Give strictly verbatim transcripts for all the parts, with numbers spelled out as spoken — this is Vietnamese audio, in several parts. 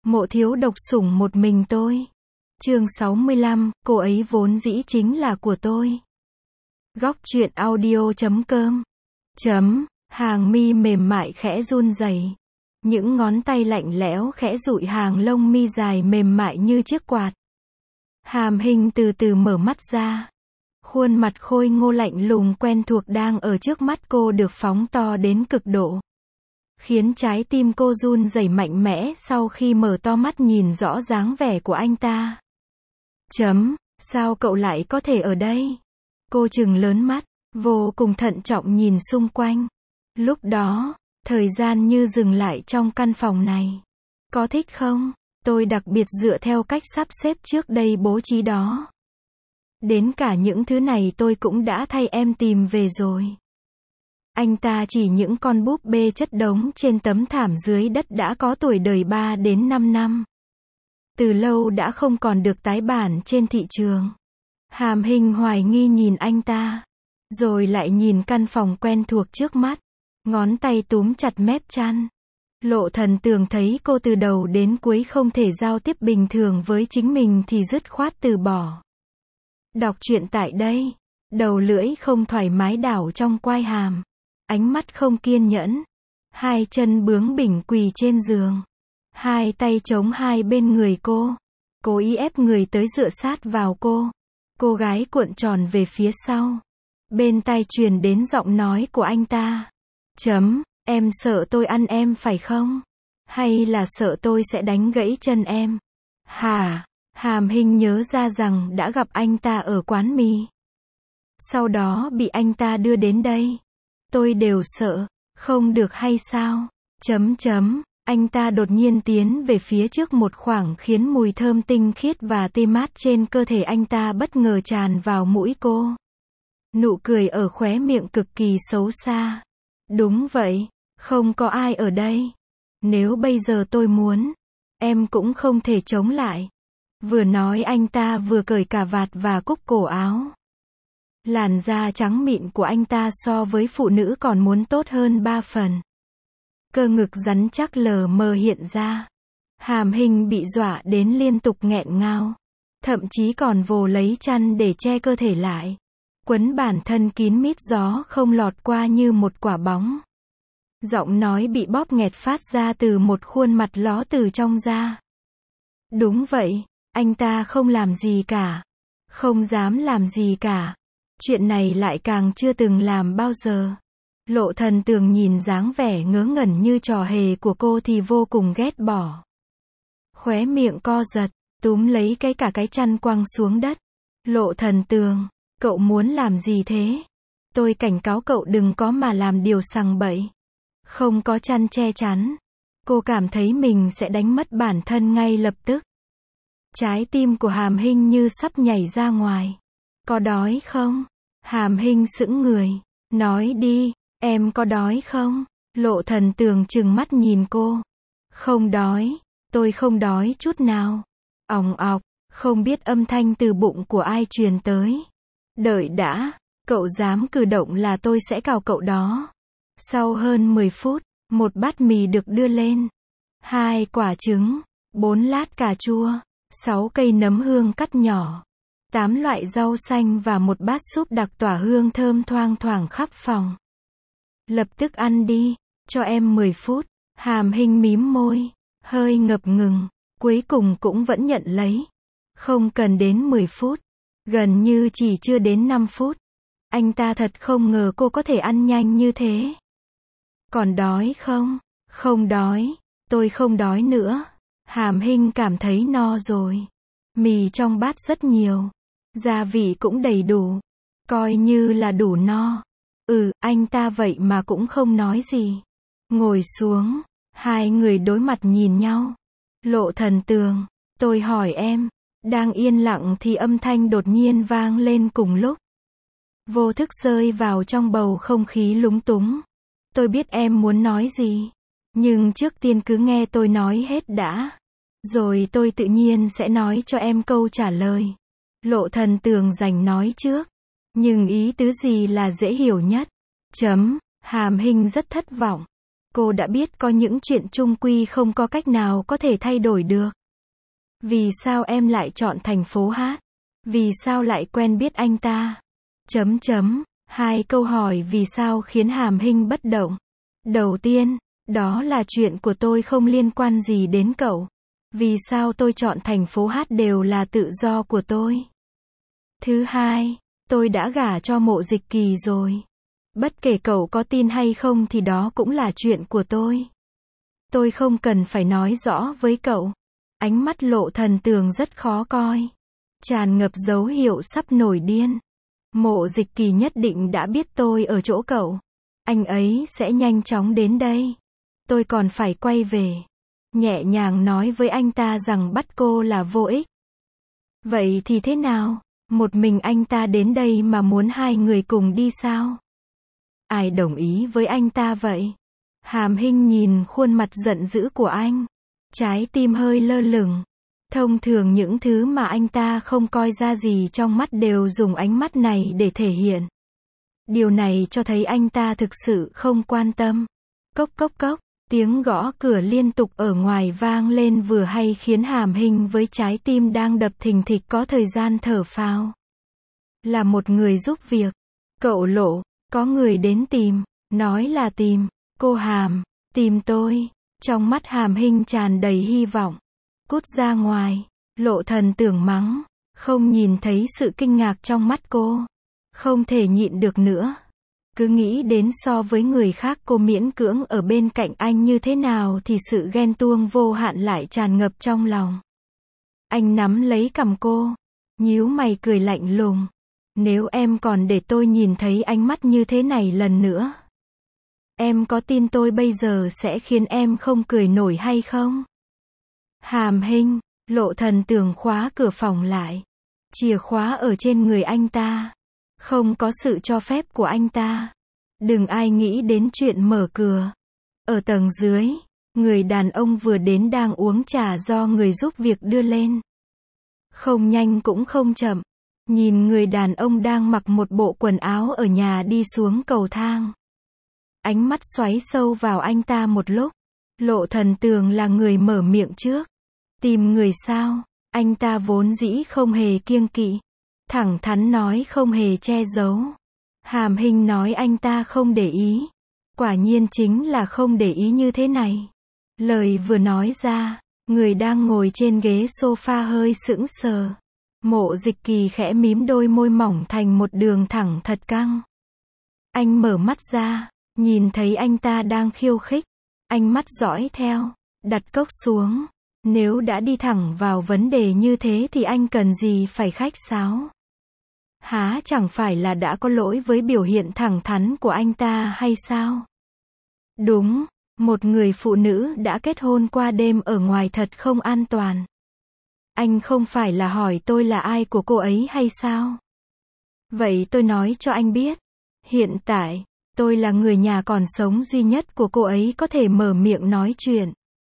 Mộ thiếu độc sủng một mình tôi. Chương sáu mươi lăm, cô ấy vốn dĩ chính là của tôi. Góc truyện audio chấm com. Chấm, hàng mi mềm mại khẽ run rẩy. Những ngón tay lạnh lẽo khẽ dụi hàng lông mi dài mềm mại như chiếc quạt. Hàm Hinh từ từ mở mắt ra. Khuôn mặt khôi ngô lạnh lùng quen thuộc đang ở trước mắt cô được phóng to đến cực độ. Khiến trái tim cô run rẩy mạnh mẽ sau khi mở to mắt nhìn rõ dáng vẻ của anh ta. Chấm, sao cậu lại có thể ở đây? Cô trừng lớn mắt, vô cùng thận trọng nhìn xung quanh. Lúc đó, thời gian như dừng lại trong căn phòng này. Có thích không? Tôi đặc biệt dựa theo cách sắp xếp trước đây bố trí đó. Đến cả những thứ này tôi cũng đã thay em tìm về rồi. Anh ta chỉ những con búp bê chất đống trên tấm thảm dưới đất đã có tuổi đời ba đến năm năm. Từ lâu đã không còn được tái bản trên thị trường. Hàm Hinh hoài nghi nhìn anh ta. Rồi lại nhìn căn phòng quen thuộc trước mắt. Ngón tay túm chặt mép chăn. Lộ Thần Tường thấy cô từ đầu đến cuối không thể giao tiếp bình thường với chính mình thì dứt khoát từ bỏ. Đọc truyện tại đây. Đầu lưỡi không thoải mái đảo trong quai hàm. Ánh mắt không kiên nhẫn. Hai chân bướng bỉnh quỳ trên giường. Hai tay chống hai bên người cô. Cố ý ép người tới dựa sát vào cô. Cô gái cuộn tròn về phía sau. Bên tai truyền đến giọng nói của anh ta. Chấm, em sợ tôi ăn em phải không? Hay là sợ tôi sẽ đánh gãy chân em? Hả? Hàm Hinh nhớ ra rằng đã gặp anh ta ở quán mì. Sau đó bị anh ta đưa đến đây. Tôi đều sợ, không được hay sao? Chấm chấm, anh ta đột nhiên tiến về phía trước một khoảng khiến mùi thơm tinh khiết và tê mát trên cơ thể anh ta bất ngờ tràn vào mũi cô. Nụ cười ở khóe miệng cực kỳ xấu xa. Đúng vậy, không có ai ở đây. Nếu bây giờ tôi muốn, em cũng không thể chống lại. Vừa nói anh ta vừa cởi cà vạt và cúc cổ áo. Làn da trắng mịn của anh ta so với phụ nữ còn muốn tốt hơn ba phần. Cơ ngực rắn chắc lờ mờ hiện ra. Hàm Hinh bị dọa đến liên tục nghẹn ngào. Thậm chí còn vồ lấy chăn để che cơ thể lại. Quấn bản thân kín mít gió không lọt qua như một quả bóng. Giọng nói bị bóp nghẹt phát ra từ một khuôn mặt ló từ trong da. Đúng vậy, anh ta không làm gì cả. Không dám làm gì cả. Chuyện này lại càng chưa từng làm bao giờ. Lộ Thần Tường nhìn dáng vẻ ngớ ngẩn như trò hề của cô thì vô cùng ghét bỏ. Khóe miệng co giật, túm lấy cái cả cái chăn quăng xuống đất. Lộ Thần Tường, cậu muốn làm gì thế? Tôi cảnh cáo cậu đừng có mà làm điều sằng bậy. Không có chăn che chắn. Cô cảm thấy mình sẽ đánh mất bản thân ngay lập tức. Trái tim của Hàm Hinh như sắp nhảy ra ngoài. Có đói không? Hàm Hinh sững người. Nói đi, em có đói không? Lộ Thần Tường trừng mắt nhìn cô. Không đói, tôi không đói chút nào. Òng ọc, không biết âm thanh từ bụng của ai truyền tới. Đợi đã, cậu dám cử động là tôi sẽ cào cậu đó. Sau hơn mười phút, một bát mì được đưa lên. Hai quả trứng, bốn lát cà chua, sáu cây nấm hương cắt nhỏ. Tám loại rau xanh và một bát súp đặc tỏa hương thơm thoang thoảng khắp phòng. Lập tức ăn đi, cho em mười phút. Hàm Hinh mím môi, hơi ngập ngừng, cuối cùng cũng vẫn nhận lấy. Không cần đến mười phút, gần như chỉ chưa đến năm phút. Anh ta thật không ngờ cô có thể ăn nhanh như thế. Còn đói không? Không đói, tôi không đói nữa. Hàm Hinh cảm thấy no rồi. Mì trong bát rất nhiều. Gia vị cũng đầy đủ. Coi như là đủ no. Ừ, anh ta vậy mà cũng không nói gì. Ngồi xuống. Hai người đối mặt nhìn nhau. Lộ Thần Tường, tôi hỏi em. Đang yên lặng thì âm thanh đột nhiên vang lên cùng lúc. Vô thức rơi vào trong bầu không khí lúng túng. Tôi biết em muốn nói gì. Nhưng trước tiên cứ nghe tôi nói hết đã. Rồi tôi tự nhiên sẽ nói cho em câu trả lời. Lộ Thần Tường giành nói trước. Nhưng ý tứ gì là dễ hiểu nhất? Chấm, Hàm Hinh rất thất vọng. Cô đã biết có những chuyện chung quy không có cách nào có thể thay đổi được. Vì sao em lại chọn thành phố Hát? Vì sao lại quen biết anh ta? Chấm chấm. Hai câu hỏi vì sao khiến Hàm Hinh bất động. Đầu tiên, đó là chuyện của tôi không liên quan gì đến cậu. Vì sao tôi chọn thành phố Hát đều là tự do của tôi. Thứ hai, tôi đã gả cho Mộ Dịch Kỳ rồi. Bất kể cậu có tin hay không thì đó cũng là chuyện của tôi. Tôi không cần phải nói rõ với cậu. Ánh mắt Lộ Thần Tường rất khó coi. Tràn ngập dấu hiệu sắp nổi điên. Mộ Dịch Kỳ nhất định đã biết tôi ở chỗ cậu. Anh ấy sẽ nhanh chóng đến đây. Tôi còn phải quay về. Nhẹ nhàng nói với anh ta rằng bắt cô là vô ích. Vậy thì thế nào? Một mình anh ta đến đây mà muốn hai người cùng đi sao? Ai đồng ý với anh ta vậy? Hàm Hinh nhìn khuôn mặt giận dữ của anh. Trái tim hơi lơ lửng. Thông thường những thứ mà anh ta không coi ra gì trong mắt đều dùng ánh mắt này để thể hiện. Điều này cho thấy anh ta thực sự không quan tâm. Cốc cốc cốc, tiếng gõ cửa liên tục ở ngoài vang lên vừa hay khiến Hàm Hinh với trái tim đang đập thình thịch có thời gian thở phào. Là một người giúp việc. Cậu Lộ, có người đến tìm, nói là tìm, cô Hàm, tìm tôi. Trong mắt Hàm Hinh tràn đầy hy vọng. Cút ra ngoài, Lộ Thần Tưởng mắng, không nhìn thấy sự kinh ngạc trong mắt cô. Không thể nhịn được nữa. Cứ nghĩ đến so với người khác cô miễn cưỡng ở bên cạnh anh như thế nào thì sự ghen tuông vô hạn lại tràn ngập trong lòng. Anh nắm lấy cằm cô, nhíu mày cười lạnh lùng. Nếu em còn để tôi nhìn thấy ánh mắt như thế này lần nữa, em có tin tôi bây giờ sẽ khiến em không cười nổi hay không? Hàm Hinh, Lộ Thần Tưởng khóa cửa phòng lại. Chìa khóa ở trên người anh ta. Không có sự cho phép của anh ta. Đừng ai nghĩ đến chuyện mở cửa. Ở tầng dưới, người đàn ông vừa đến đang uống trà do người giúp việc đưa lên. Không nhanh cũng không chậm. Nhìn người đàn ông đang mặc một bộ quần áo ở nhà đi xuống cầu thang. Ánh mắt xoáy sâu vào anh ta một lúc. Lộ Thần Tường là người mở miệng trước. Tìm người sao? Anh ta vốn dĩ không hề kiêng kỵ. Thẳng thắn nói không hề che giấu. Hàm Hinh nói anh ta không để ý. Quả nhiên chính là không để ý như thế này. Lời vừa nói ra, người đang ngồi trên ghế sofa hơi sững sờ. Mộ Dịch Kỳ khẽ mím đôi môi mỏng thành một đường thẳng thật căng. Anh mở mắt ra, nhìn thấy anh ta đang khiêu khích. Anh mắt dõi theo, đặt cốc xuống. Nếu đã đi thẳng vào vấn đề như thế thì anh cần gì phải khách sáo? Há chẳng phải là đã có lỗi với biểu hiện thẳng thắn của anh ta hay sao? Đúng, một người phụ nữ đã kết hôn qua đêm ở ngoài thật không an toàn. Anh không phải là hỏi tôi là ai của cô ấy hay sao? Vậy tôi nói cho anh biết. Hiện tại, tôi là người nhà còn sống duy nhất của cô ấy có thể mở miệng nói chuyện.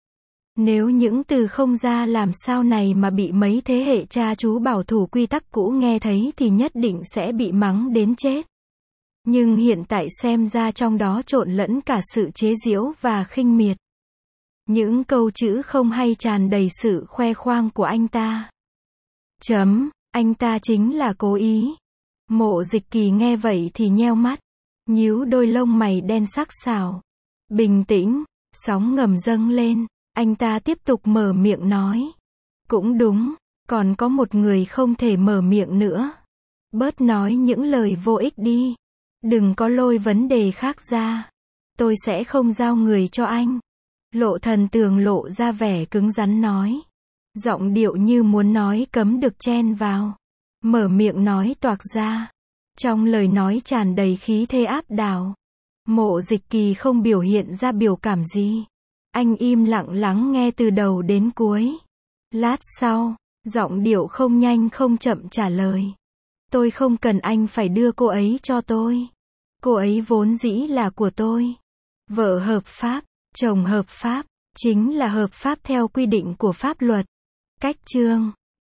Nếu những từ không ra làm sao này mà bị mấy thế hệ cha chú bảo thủ quy tắc cũ nghe thấy thì nhất định sẽ bị mắng đến chết. Nhưng hiện tại xem ra trong đó trộn lẫn cả sự chế giễu và khinh miệt. Những câu chữ không hay tràn đầy sự khoe khoang của anh ta. Chấm, anh ta chính là cố ý. Mộ Dịch Kỳ nghe vậy thì nheo mắt, nhíu đôi lông mày đen sắc sảo. Bình tĩnh, sóng ngầm dâng lên, anh ta tiếp tục mở miệng nói. Cũng đúng, còn có một người không thể mở miệng nữa. Bớt nói những lời vô ích đi. Đừng có lôi vấn đề khác ra. Tôi sẽ không giao người cho anh. Lộ Thần Tường lộ ra vẻ cứng rắn nói. Giọng điệu như muốn nói cấm được chen vào. Mở miệng nói toạc ra. Trong lời nói tràn đầy khí thế áp đảo. Mộ Dịch Kỳ không biểu hiện ra biểu cảm gì. Anh im lặng lắng nghe từ đầu đến cuối. Lát sau, giọng điệu không nhanh không chậm trả lời. Tôi không cần anh phải đưa cô ấy cho tôi. Cô ấy vốn dĩ là của tôi. Vợ hợp pháp, chồng hợp pháp, chính là hợp pháp theo quy định của pháp luật. Cách chương